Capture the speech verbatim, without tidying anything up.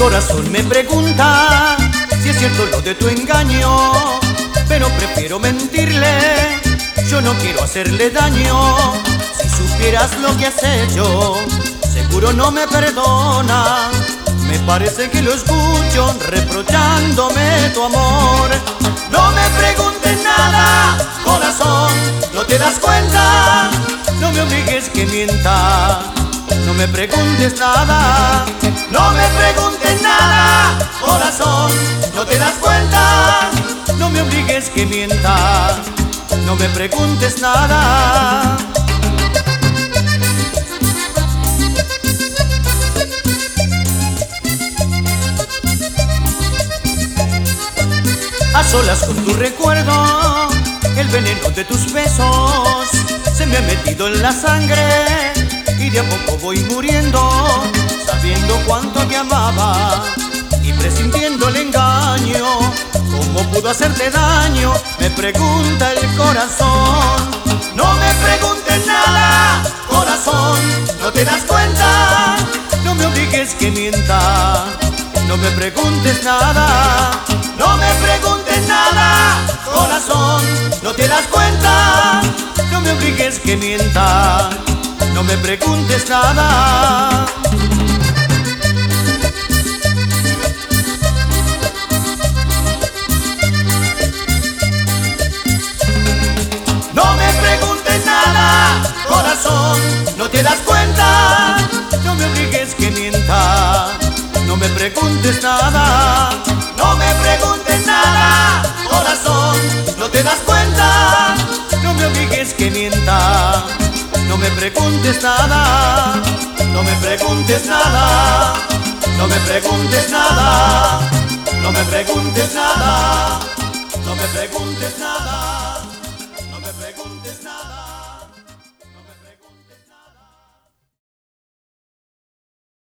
corazón me pregunta si es cierto lo de tu engaño, pero prefiero mentirle, yo no quiero hacerle daño. Si supieras lo que has hecho, seguro no me perdonas. Me parece que lo escucho reprochándome tu amor. No me preguntes nada, corazón, ¿no te das cuenta? No me obligues que mienta. No me preguntes nada, no me preguntes nada, corazón, ¿no te das cuenta? No me obligues que mienta. No me preguntes nada. A solas con tu recuerdo, el veneno de tus besos se me ha metido en la sangre y de a poco voy muriendo, sabiendo cuánto te amaba y presintiendo el engaño. ¿Cómo pudo hacerte daño? Me pregunta el corazón. No me preguntes nada, corazón, ¿no te das cuenta? No me obligues que mienta. No me preguntes nada, no me preguntes nada, corazón, ¿no te das cuenta? No me obligues que mienta. No me preguntes nada. No me preguntes nada, corazón, ¿no te das cuenta? No me obligues que mienta. No me preguntes nada, no me preguntes nada, corazón, ¿no te das cuenta? No me obligues que mienta. No me preguntes nada, no me preguntes nada, no me preguntes nada, no me preguntes nada, no me preguntes nada, no me preguntes nada.